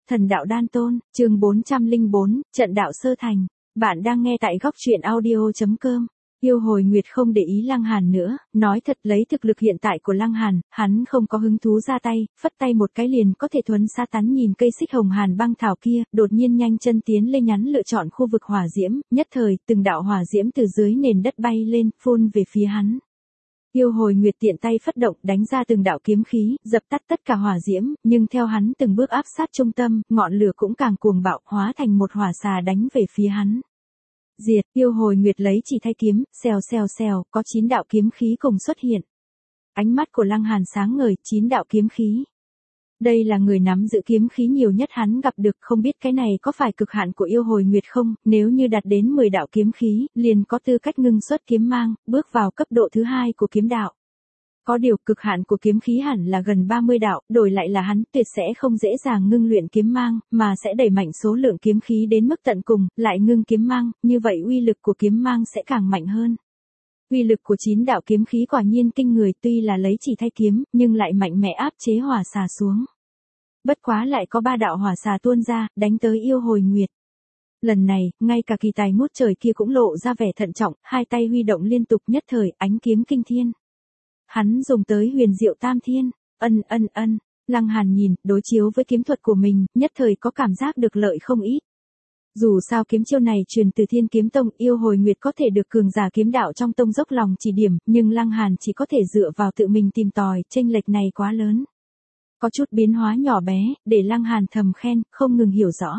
Thần đạo đan tôn, chương 404, trận đạo sơ thành. Bạn đang nghe tại góc truyện audio.com. Yêu Hồi Nguyệt không để ý Lăng Hàn nữa, nói thật lấy thực lực hiện tại của Lăng Hàn, hắn không có hứng thú ra tay, phất tay một cái liền có thể thuấn sa tán nhìn cây xích hồng hàn băng thảo kia, đột nhiên nhanh chân tiến lên nhắn lựa chọn khu vực hỏa diễm, nhất thời, từng đạo hỏa diễm từ dưới nền đất bay lên, phun về phía hắn. Yêu Hồi Nguyệt tiện tay phất động, đánh ra từng đạo kiếm khí, dập tắt tất cả hỏa diễm, nhưng theo hắn từng bước áp sát trung tâm, ngọn lửa cũng càng cuồng bạo, hóa thành một hỏa xà đánh về phía hắn. Diệt, Yêu Hồi Nguyệt lấy chỉ thay kiếm, xèo xèo xèo, có 9 đạo kiếm khí cùng xuất hiện. Ánh mắt của Lăng Hàn sáng ngời, 9 đạo kiếm khí. Đây là người nắm giữ kiếm khí nhiều nhất hắn gặp được, không biết cái này có phải cực hạn của Yêu Hồi Nguyệt không, nếu như đạt đến 10 đạo kiếm khí, liền có tư cách ngưng xuất kiếm mang, bước vào cấp độ thứ 2 của kiếm đạo. Có điều cực hạn của kiếm khí hẳn là gần 30 đạo, đổi lại là hắn tuyệt sẽ không dễ dàng ngưng luyện kiếm mang, mà sẽ đẩy mạnh số lượng kiếm khí đến mức tận cùng, lại ngưng kiếm mang, như vậy uy lực của kiếm mang sẽ càng mạnh hơn. Uy lực của 9 đạo kiếm khí quả nhiên kinh người, tuy là lấy chỉ thay kiếm, nhưng lại mạnh mẽ áp chế hỏa xà xuống. Bất quá lại có 3 đạo hỏa xà tuôn ra, đánh tới Yêu Hồi Nguyệt. Lần này, ngay cả kỳ tài ngút trời kia cũng lộ ra vẻ thận trọng, hai tay huy động liên tục, nhất thời, ánh kiếm kinh thiên. Hắn dùng tới huyền diệu tam thiên, Lăng Hàn nhìn, đối chiếu với kiếm thuật của mình, nhất thời có cảm giác được lợi không ít. Dù sao kiếm chiêu này truyền từ Thiên Kiếm Tông, Yêu Hồi Nguyệt có thể được cường giả kiếm đạo trong tông dốc lòng chỉ điểm, nhưng Lăng Hàn chỉ có thể dựa vào tự mình tìm tòi, chênh lệch này quá lớn. Có chút biến hóa nhỏ bé, để Lăng Hàn thầm khen, không ngừng hiểu rõ.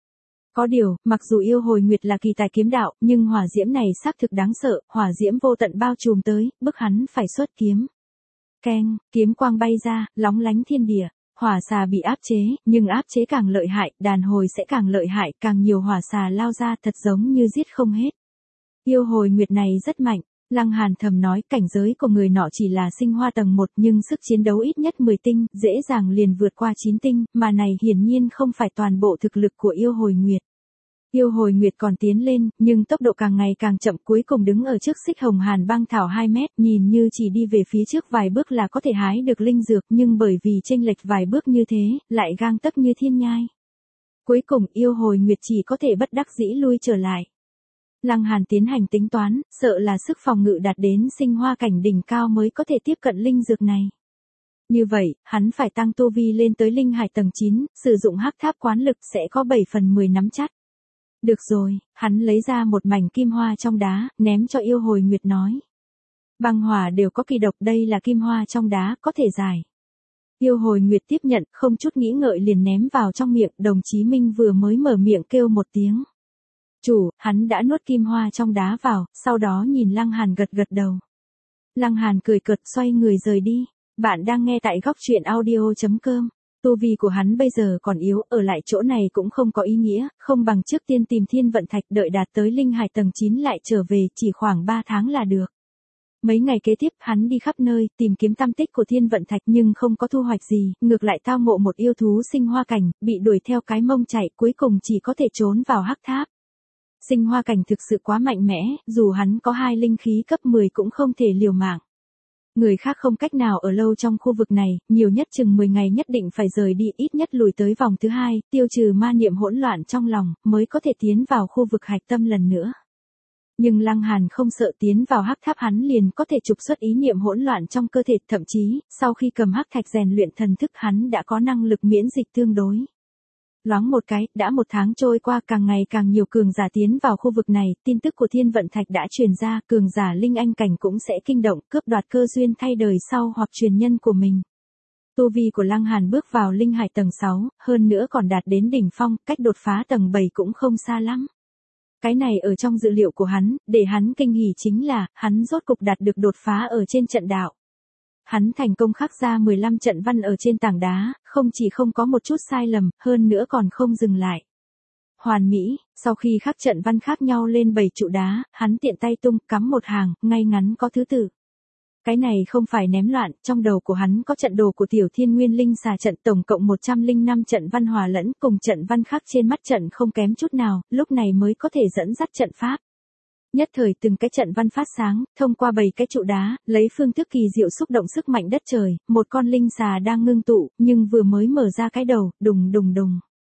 Có điều, mặc dù Yêu Hồi Nguyệt là kỳ tài kiếm đạo, nhưng hỏa diễm này xác thực đáng sợ, hỏa diễm vô tận bao trùm tới, bức hắn phải xuất kiếm. Keng, kiếm quang bay ra, lóng lánh thiên địa, hỏa xà bị áp chế, nhưng áp chế càng lợi hại, đàn hồi sẽ càng lợi hại, càng nhiều hỏa xà lao ra thật giống như giết không hết. Yêu Hồi Nguyệt này rất mạnh, Lăng Hàn thầm nói, cảnh giới của người nọ chỉ là sinh hoa tầng 1 nhưng sức chiến đấu ít nhất 10 tinh, dễ dàng liền vượt qua 9 tinh, mà này hiển nhiên không phải toàn bộ thực lực của Yêu Hồi Nguyệt. Yêu Hồi Nguyệt còn tiến lên, nhưng tốc độ càng ngày càng chậm, cuối cùng đứng ở trước xích hồng hàn băng thảo 2 mét, nhìn như chỉ đi về phía trước vài bước là có thể hái được linh dược, nhưng bởi vì chênh lệch vài bước như thế, lại gang tấc như thiên nhai. Cuối cùng Yêu Hồi Nguyệt chỉ có thể bất đắc dĩ lui trở lại. Lăng Hàn tiến hành tính toán, sợ là sức phòng ngự đạt đến sinh hoa cảnh đỉnh cao mới có thể tiếp cận linh dược này. Như vậy, hắn phải tăng tu vi lên tới linh hải tầng 9, sử dụng hắc tháp quán lực sẽ có 7 phần 10 nắm chắc. Được rồi, hắn lấy ra một mảnh kim hoa trong đá, ném cho Yêu Hồi Nguyệt nói. Băng hỏa đều có kỳ độc, đây là kim hoa trong đá, có thể giải. Yêu Hồi Nguyệt tiếp nhận, không chút nghĩ ngợi liền ném vào trong miệng, Đồng Chí Minh vừa mới mở miệng kêu một tiếng. Chủ, hắn đã nuốt kim hoa trong đá vào, sau đó nhìn Lăng Hàn gật gật đầu. Lăng Hàn cười cợt xoay người rời đi. Bạn đang nghe tại góc truyện audio.com. Tu vi của hắn bây giờ còn yếu, ở lại chỗ này cũng không có ý nghĩa, không bằng trước tiên tìm Thiên Vận Thạch, đợi đạt tới linh hải tầng 9 lại trở về, chỉ khoảng 3 tháng là được. Mấy ngày kế tiếp hắn đi khắp nơi, tìm kiếm tăm tích của Thiên Vận Thạch nhưng không có thu hoạch gì, ngược lại tao ngộ một yêu thú sinh hoa cảnh, bị đuổi theo cái mông chạy, cuối cùng chỉ có thể trốn vào hắc tháp. Sinh hoa cảnh thực sự quá mạnh mẽ, dù hắn có 2 linh khí cấp 10 cũng không thể liều mạng. Người khác không cách nào ở lâu trong khu vực này, nhiều nhất chừng 10 ngày nhất định phải rời đi, ít nhất lùi tới vòng thứ 2, tiêu trừ ma niệm hỗn loạn trong lòng, mới có thể tiến vào khu vực hạch tâm lần nữa. Nhưng Lăng Hàn không sợ, tiến vào hắc tháp hắn liền có thể trục xuất ý niệm hỗn loạn trong cơ thể, thậm chí, sau khi cầm hắc thạch rèn luyện thần thức hắn đã có năng lực miễn dịch tương đối. Loáng một cái, đã 1 tháng trôi qua, càng ngày càng nhiều cường giả tiến vào khu vực này, tin tức của Thiên Vận Thạch đã truyền ra, cường giả linh anh cảnh cũng sẽ kinh động, cướp đoạt cơ duyên thay đời sau hoặc truyền nhân của mình. Tu vi của Lăng Hàn bước vào linh hải tầng 6, hơn nữa còn đạt đến đỉnh phong, cách đột phá tầng 7 cũng không xa lắm. Cái này ở trong dự liệu của hắn, để hắn kinh hỉ chính là, hắn rốt cục đạt được đột phá ở trên trận đạo. Hắn thành công khắc ra 15 trận văn ở trên tảng đá, không chỉ không có một chút sai lầm, hơn nữa còn không dừng lại. Hoàn mỹ, sau khi khắc trận văn khác nhau lên 7 trụ đá, hắn tiện tay tung, cắm một hàng, ngay ngắn có thứ tự. Cái này không phải ném loạn, trong đầu của hắn có trận đồ của Tiểu Thiên Nguyên Linh xà trận, tổng cộng 105 trận văn hòa lẫn, cùng trận văn khắc trên mắt trận không kém chút nào, lúc này mới có thể dẫn dắt trận pháp. Nhất thời từng cái trận văn phát sáng, thông qua 7 cái trụ đá, lấy phương thức kỳ diệu xúc động sức mạnh đất trời, một con linh xà đang ngưng tụ, nhưng vừa mới mở ra cái đầu, đùng đùng đùng.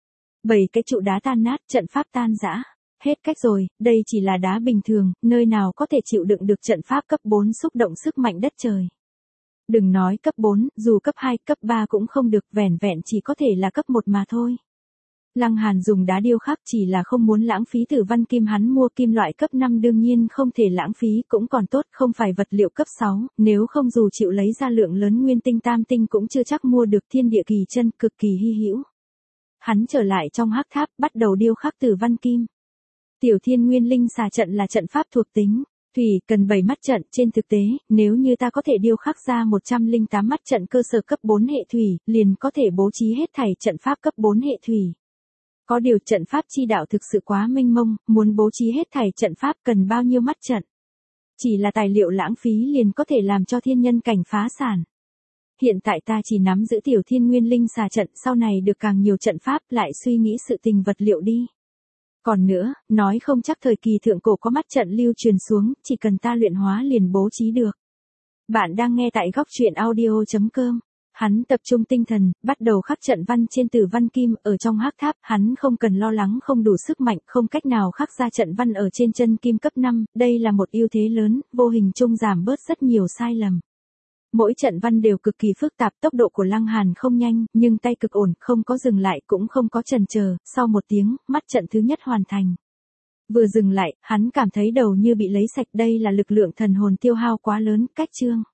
7 cái trụ đá tan nát, trận pháp tan rã. Hết cách rồi, đây chỉ là đá bình thường, nơi nào có thể chịu đựng được trận pháp cấp 4 xúc động sức mạnh đất trời. Đừng nói cấp 4, dù cấp 2, cấp 3 cũng không được, vẻn vẹn chỉ có thể là cấp 1 mà thôi. Lăng Hàn dùng đá điêu khắc chỉ là không muốn lãng phí Tử Văn Kim, hắn mua kim loại cấp 5 đương nhiên không thể lãng phí, cũng còn tốt không phải vật liệu cấp 6, nếu không dù chịu lấy ra lượng lớn nguyên tinh tam tinh cũng chưa chắc mua được. Thiên địa kỳ chân cực kỳ hy hữu. Hắn trở lại trong hắc tháp, bắt đầu điêu khắc Tử Văn Kim. Tiểu Thiên Nguyên Linh xà trận là trận pháp thuộc tính thủy, cần 7 mắt trận, trên thực tế, nếu như ta có thể điêu khắc ra 108 mắt trận cơ sở cấp 4 hệ thủy, liền có thể bố trí hết thảy trận pháp cấp 4 hệ thủy. Có điều trận pháp chi đạo thực sự quá mênh mông, muốn bố trí hết thảy trận pháp cần bao nhiêu mắt trận. Chỉ là tài liệu lãng phí liền có thể làm cho thiên nhân cảnh phá sản. Hiện tại ta chỉ nắm giữ Tiểu Thiên Nguyên Linh xà trận, sau này được càng nhiều trận pháp lại suy nghĩ sự tình vật liệu đi. Còn nữa, nói không chắc thời kỳ thượng cổ có mắt trận lưu truyền xuống, chỉ cần ta luyện hóa liền bố trí được. Bạn đang nghe tại góc truyện audio.com. Hắn tập trung tinh thần, bắt đầu khắc trận văn trên Tử Văn Kim, ở trong hắc tháp, hắn không cần lo lắng không đủ sức mạnh, không cách nào khắc ra trận văn ở trên chân kim cấp 5, đây là một ưu thế lớn, vô hình chung giảm bớt rất nhiều sai lầm. Mỗi trận văn đều cực kỳ phức tạp, tốc độ của Lăng Hàn không nhanh, nhưng tay cực ổn, không có dừng lại cũng không có chần chờ, sau 1 tiếng, mắt trận thứ nhất hoàn thành. Vừa dừng lại, hắn cảm thấy đầu như bị lấy sạch, đây là lực lượng thần hồn tiêu hao quá lớn, cách chương.